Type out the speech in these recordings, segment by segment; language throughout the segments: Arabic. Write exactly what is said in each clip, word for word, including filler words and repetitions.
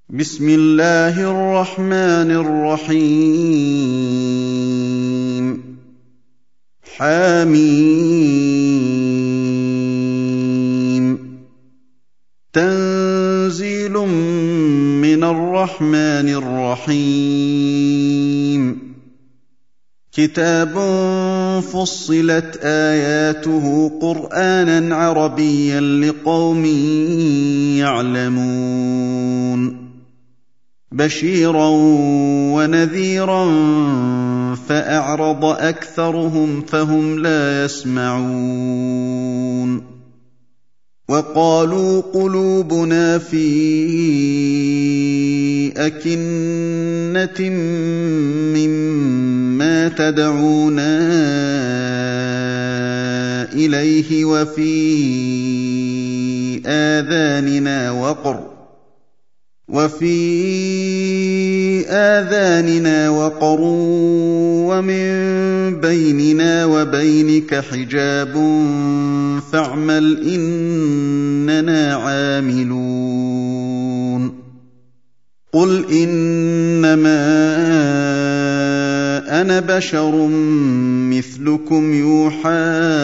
بسم الله الرحمن الرحيم حم تنزيل من الرحمن الرحيم كتاب فصلت آياته قرآنا عربيا لقوم يعلمون بشيرا ونذيرا فأعرض أكثرهم فهم لا يسمعون وقالوا قلوبنا في أكنة مما تدعونا إليه وفي آذاننا وقر وفي آذاننا وقر ومن بيننا وبينك حجاب فاعمل إننا عاملون قل إنما أنا بشر مثلكم يوحى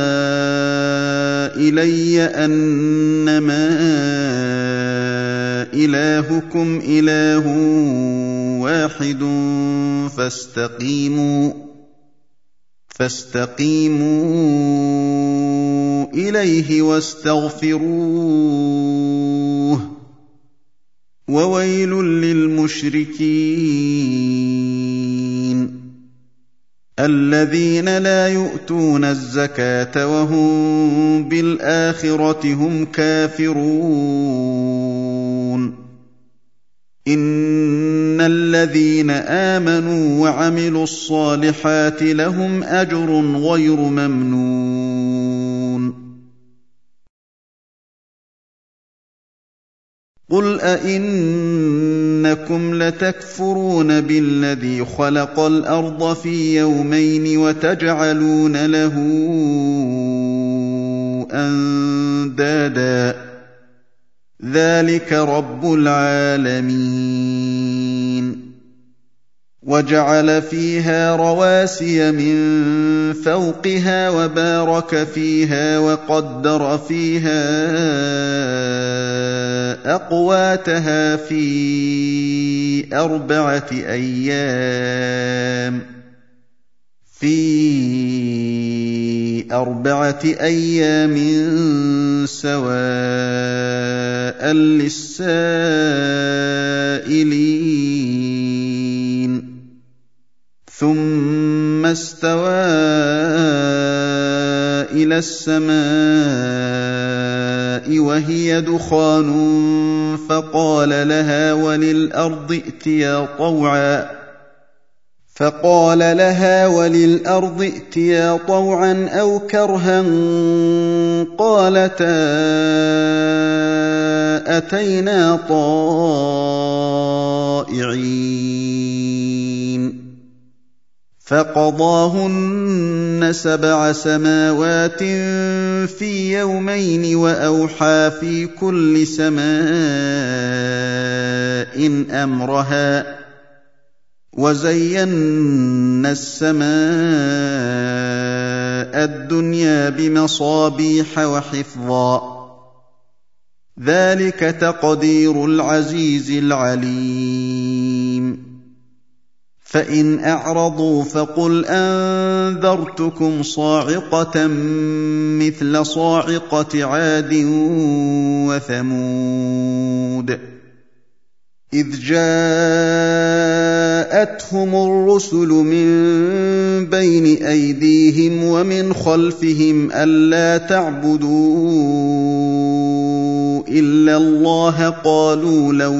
إلي أنما إلهكم إله واحد فاستقيموا فاستقيموا إليه واستغفروه وويل للمشركين الذين لا يؤتون الزكاة وهم بالآخرة هم كافرون إن الذين آمنوا وعملوا الصالحات لهم أجر غير ممنون قل أئنكم لتكفرون بالذي خلق الأرض في يومين وتجعلون له أندادا ذلك رب العالمين وجعل فيها رواسي من فوقها وبارك فيها وقدر فيها أقواتها في أربعة أيام في أربعة أيام سواء للسائلين ثم استوى إلى السماء وهي دخان فقال لها وللأرض ائتيا طوعا فقال لها وللأرض ائتيا طوعا أو كرها قالتا أتينا طائعين فقضاهن سبع سماوات في يومين وأوحى في كل سماء أمرها وزينا السماء الدنيا بمصابيح وحفظا ذلك تقدير العزيز العليم فإن أعرضوا فقل أنذرتكم صاعقة مثل صاعقة عاد وثمود إذ جاءتهم الرسل من بين أيديهم ومن خلفهم ألا تعبدوا إلا الله قالوا لو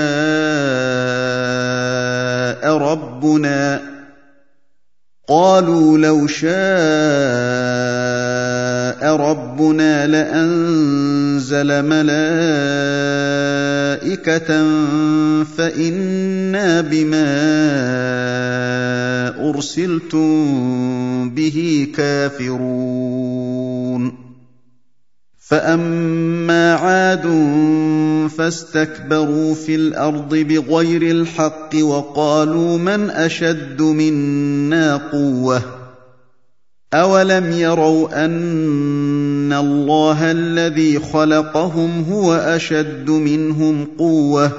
شاء ربنا قالوا لو شاء ربنا لأنزل ملائكة فإنا بما أرسلتم به كافرون فأما عاد فاستكبروا في الأرض بغير الحق وقالوا من أشد منا قوة أولم يروا أن الله الذي خلقهم هو أشد منهم قوة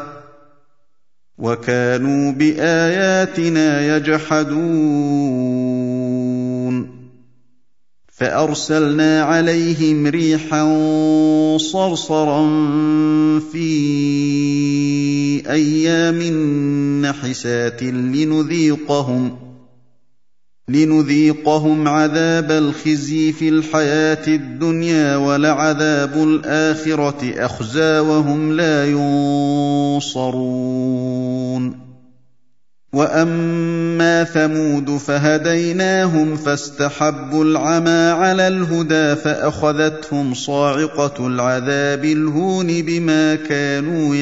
وكانوا بآياتنا يجحدون فأرسلنا عليهم ريحا صرصرا في أيام نحسات لنذيقهم لنذيقهم عذاب الخزي في الحياة الدنيا ولعذاب الآخرة أخزى وهم لا ينصرون وأما ثمود فهديناهم فاستحبوا العمى على الهدى فأخذتهم صاعقة العذاب الهون بما كانوا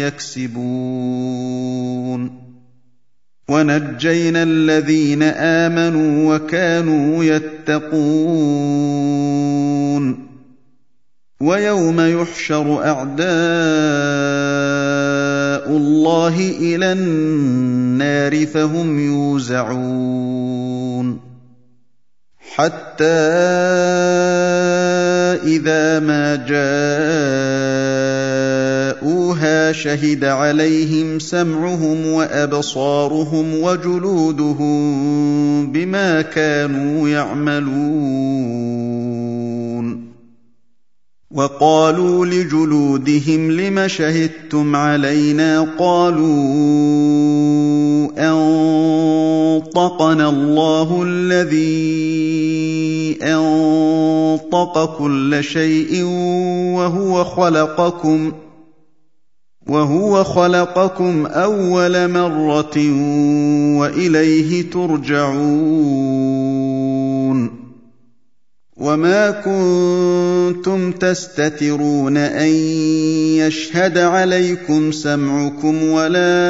يكسبون ونجينا الذين آمنوا وكانوا يتقون ويوم يحشر أعداء الله إلى النار فهم يوزعون حتى إذا ما جاءوها شهد عليهم سمعهم وأبصارهم وجلودهم بما كانوا يعملون وقالوا لجلودهم لم شهدتم علينا قالوا أنطقنا الله الذي أنطق كل شيء وهو خلقكم وهو خلقكم أول مرة وإليه ترجعون وما كنتم تستترون أن يشهد عليكم سمعكم ولا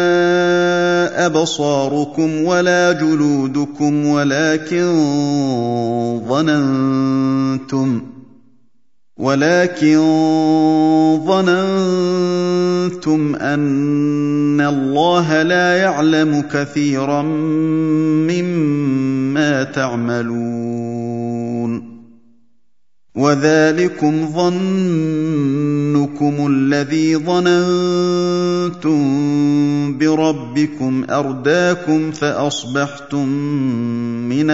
أبصاركم ولا جلودكم ولكن ظننتم ولكن ظننتم أن الله لا يعلم كثيرا مما تعملون وذلكم ظنكم الذي ظننتم بربكم أرداكم فأصبحتم من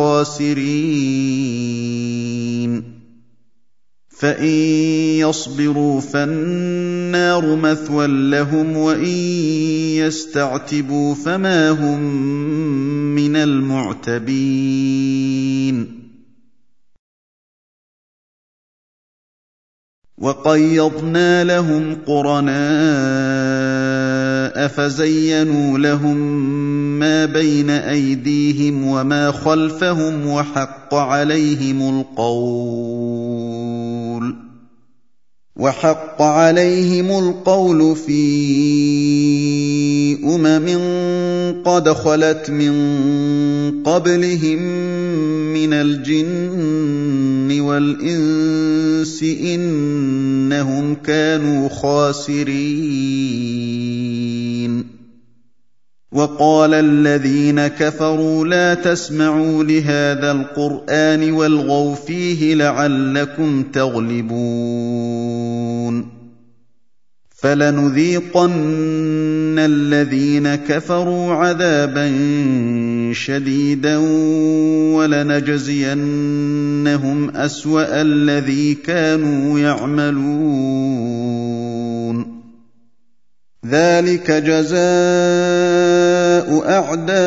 الخاسرين فإن يصبروا فالنار مثوى لهم وإن يستعتبوا فما هم من المعتبين وقيضنا لهم قرناء فزينوا لهم ما بين أيديهم وما خلفهم وحق عليهم القول وحق عليهم القول في أمم قد خلت من قبلهم من الجن والإنس إنهم كانوا خاسرين وقال الذين كفروا لا تسمعوا لهذا القرآن والغوا فيه لعلكم تغلبون فلنذيقن الذين كفروا عذابا شديدا ولنجزينهم أسوأ الذي كانوا يعملون ذلك جزاء أعداء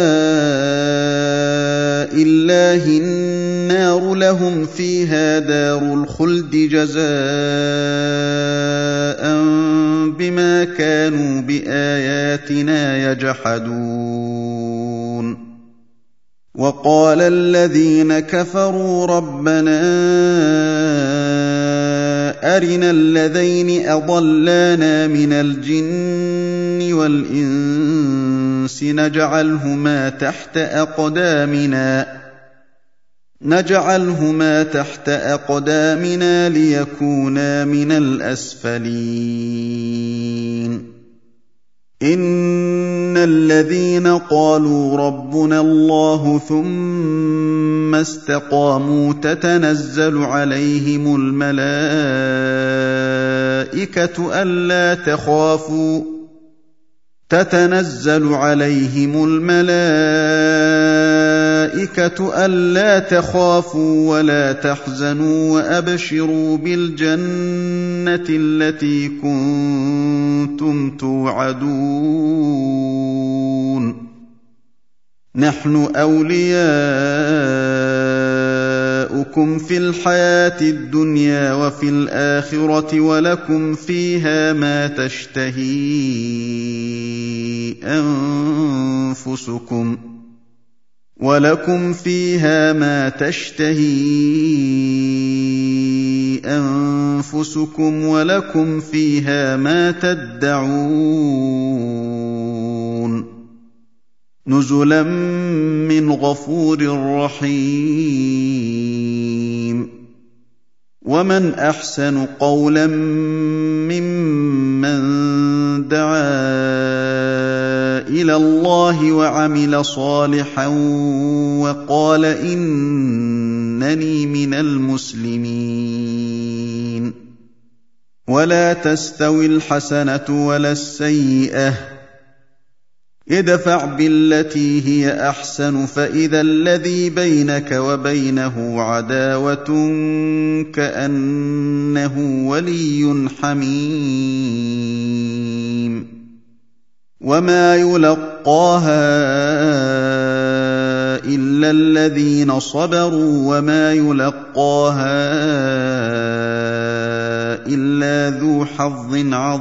الله النار لهم فيها دار الخلد جزاء بما كانوا بآياتنا يجحدون وقال الذين كفروا ربنا أرنا الذين أضلانا من الجن والإنس نجعلهما تحت أقدامنا نجعلهما تحت أقدامنا ليكونا من الأسفلين إن الذين قالوا ربنا الله ثم استقاموا تتنزل عليهم الملائكة ألا تخافوا تتنزل عليهم الملائكة ألا تخافوا ولا تحزنوا وأبشروا بالجنة التي كنتم توعدون نحن أولياؤكم في الحياة الدنيا وفي الآخرة ولكم فيها ما تشتهي أنفسكم ولكم فيها ما تشتهي أنفسكم ولكم فيها ما تدعون نزلا من غفور رحيم ومن أحسن قولا ممن دعا إلى الله وعمل صالحا وقال إنني من المسلمين ولا تستوي الحسنة ولا السيئة ادفع بالتي هي أحسن فإذا الذي بينك وبينه عداوة كأنه ولي حميم وما يلقاها إلا الذين صبروا وما يلقاها إلا ذو حظ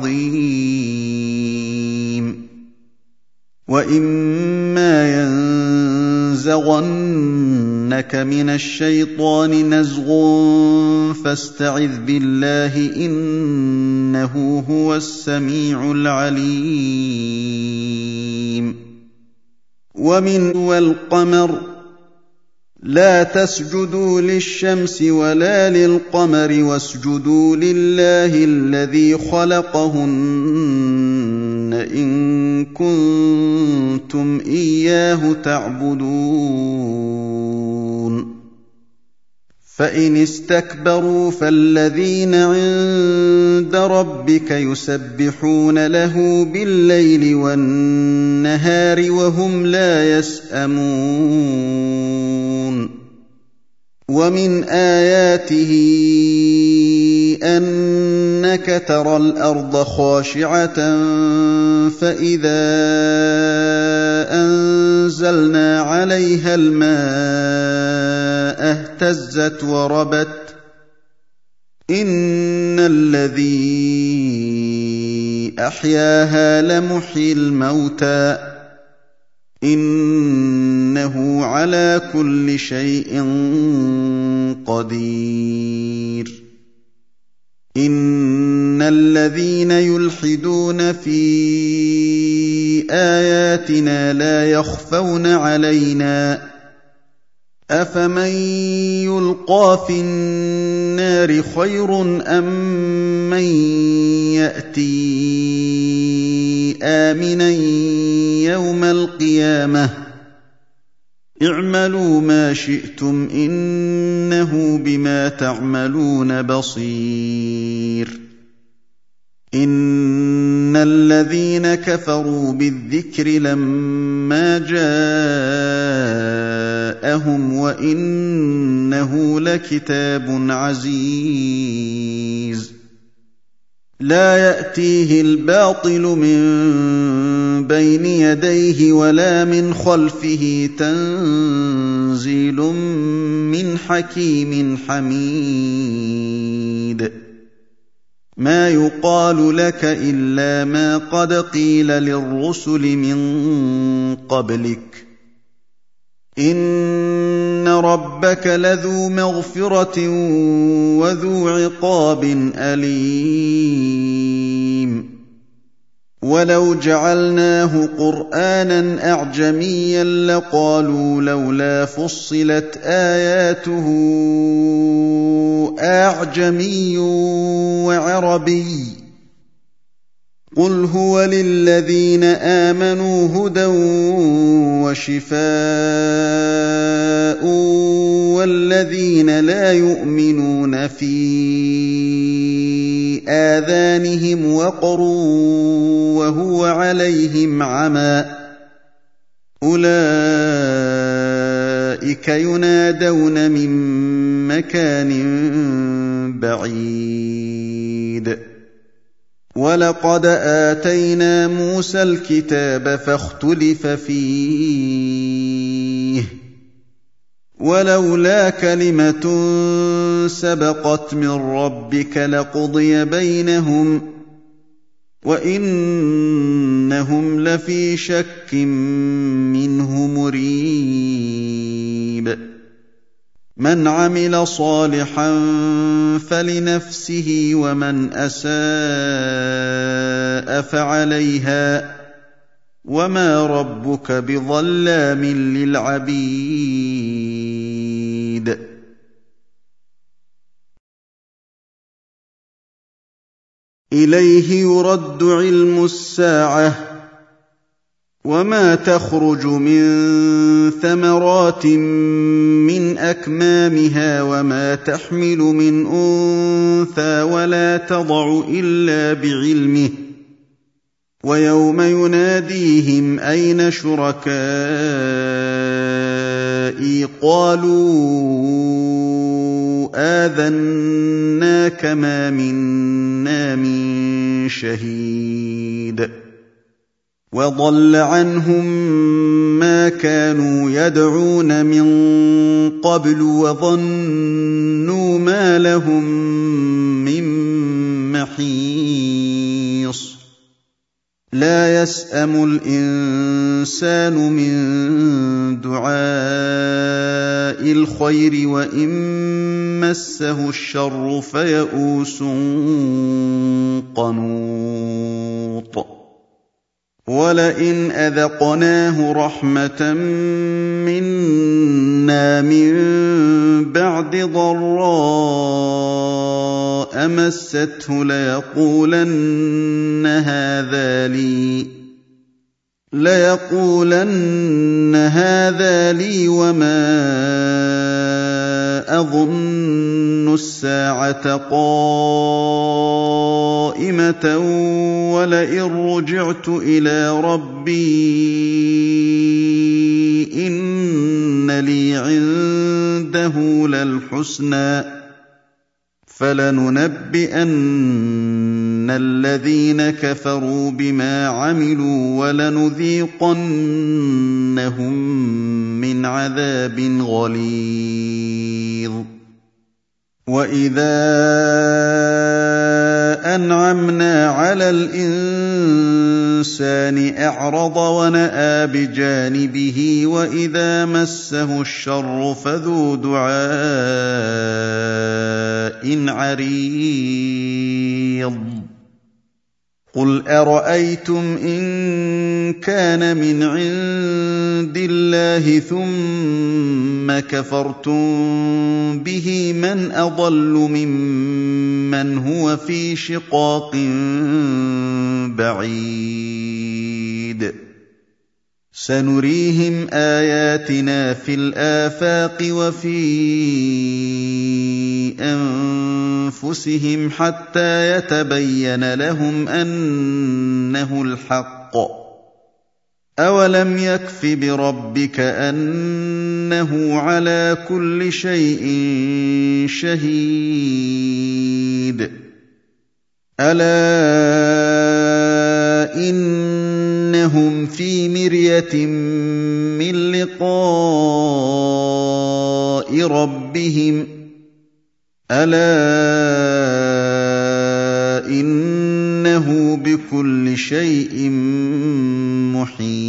عظيم وإما ينزغنك من الشيطان نزغ فاستعذ بالله إنه هو السميع العليم ومن والقمر لا تسجدوا للشمس ولا للقمر واسجدوا لله الذي خلقهن إن كنتم إياه تعبدون فإن استكبروا فالذين عند ربك يسبحون له بالليل والنهار وهم لا يسأمون ومن آياته أنك ترى الأرض خاشعة فإذا أنزلنا عليها الماء اهتزت وربت إن الذي أحياها لمحيي الموتى إنه على كل شيء قدير إن الذين يلحدون في آياتنا لا يخفون علينا أفمن يلقى في النار خير أم من يأتي آمنا يوم القيامة اعملوا ما شئتم إنه بما تعملون بصير إن الذين كفروا بالذكر لما جاءهم وإنه لكتاب عزيز لا يأتيه الباطل من بين يديه ولا من خلفه تنزيل من حكيم حميد ما يقال لك إلا ما قد قيل للرسل من قبلك إن ربك لذو مغفرة وذو عقاب أليم وَلَوْ جَعَلْنَاهُ قُرْآنًا أَعْجَمِيًّا لَّقَالُوا لَوْلَا فُصِّلَتْ آيَاتُهُ أَعْجَمِيٌّ وَعَرَبِيٌّ ۗ قُلْ هُوَ لِلَّذِينَ آمَنُوا هُدًى وَشِفَاءٌ ۖ وَالَّذِينَ لَا يُؤْمِنُونَ فِي آذَانِهِمْ وَقْرٌ وَهُوَ عَلَيْهِمْ عَمًى ۚ أُولَٰئِكَ يُنَادَوْنَ مِن مَّكَانٍ بَعِيدٍ وَلَقَدْ آتَيْنَا مُوسَى الْكِتَابَ فَاخْتُلِفَ فِيهِ ۚ وَلَوْلَا كَلِمَةٌ سَبَقَتْ مِن رَّبِّكَ لَقُضِيَ بَيْنَهُمْ ۚ وَإِنَّهُمْ لَفِي شَكٍّ مِّنْهُ مُرِيبٍ مَنْ عَمِلَ صَالِحًا فَلِنَفْسِهِ وَمَنْ أَسَاءَ فَعَلَيْهَا ۗ وَمَا رَبُّكَ بِظَلَّامٍ لِّلْعَبِيدِ إِلَيْهِ يُرَدُّ عِلْمُ السَّاعَةِ ۚ وَمَا تَخْرُجُ مِن ثَمَرَاتٍ مِّنْ أَكْمَامِهَا وَمَا تَحْمِلُ مِنْ أُنثَىٰ وَلَا تَضَعُ إِلَّا بِعِلْمِهِ ۚ وَيَوْمَ يُنَادِيهِمْ أَيْنَ شُرَكَائِي قَالُوا آذَنَّاكَ مَا مِنَّا مِن شَهِيدٍ وَضَلَّ عَنْهُم مَّا كَانُوا يَدْعُونَ مِن قَبْلُ وَظَنُّوا مَا لَهُم مِّن مَّحِيصٍ لَّا يَسْأَمُ الْإِنسَانُ مِن دُعَاءِ الْخَيْرِ وَإِن مَّسَّهُ الشَّرُّ فَيَئُوسٌ قَنُوطٌ وَلَئِنْ أَذَقْنَاهُ رَحْمَةً مِّنَّا مِن بَعْدِ ضَرَّاءَ مَسَّتْهُ لَيَقُولَنَّ هَٰذَا لِي لَيَقُولَنَّ هَٰذَا لِي وَمَا أَظُنُّ السَّاعَةَ قَائِمَةً وَلَئِن رُّجِعْتُ إِلَىٰ رَبِّي إِنَّ لِي عِندَهُ لَلْحُسْنَىٰ ۚ فَلَنُنَبِّئَنَّ الَّذِينَ كَفَرُوا بِمَا عَمِلُوا وَلَنُذِيقَنَّهُم مِّنْ عَذَابٍ غَلِيظٍ وَإِذَا أَنْعَمْنَا عَلَى الْإِنسَانِ أَعْرَضَ وَنَأَىٰ بِجَانِبِهِ وَإِذَا مَسَّهُ الشَّرُّ فَذُو دُعَاءٍ عَرِيضٍ قُلْ أَرَأَيْتُمْ إِن كَانَ مِنْ عِندِ اللَّهِ ثُمَّ كَفَرْتُم بِهِ مَنْ أَضَلُّ مِمَّنْ هُوَ فِي شِقَاقٍ بَعِيدٍ سَنُرِيهِمْ آيَاتِنَا فِي الْآفَاقِ وَفِي أَنفُسِهِمْ حَتَّىٰ يَتَبَيَّنَ لَهُمْ أَنَّهُ الْحَقُّ ۗ أَوَلَمْ يَكْفِ بِرَبِّكَ أَنَّهُ عَلَىٰ كُلِّ شَيْءٍ شَهِيدٌ أَلَا إِنَّهُمْ فِي مِرْيَةٍ مِّن لِّقَاءِ رَبِّهِمْ ۗ أَلَا إِنَّهُ بِكُلِّ شَيْءٍ مُّحِيطٌ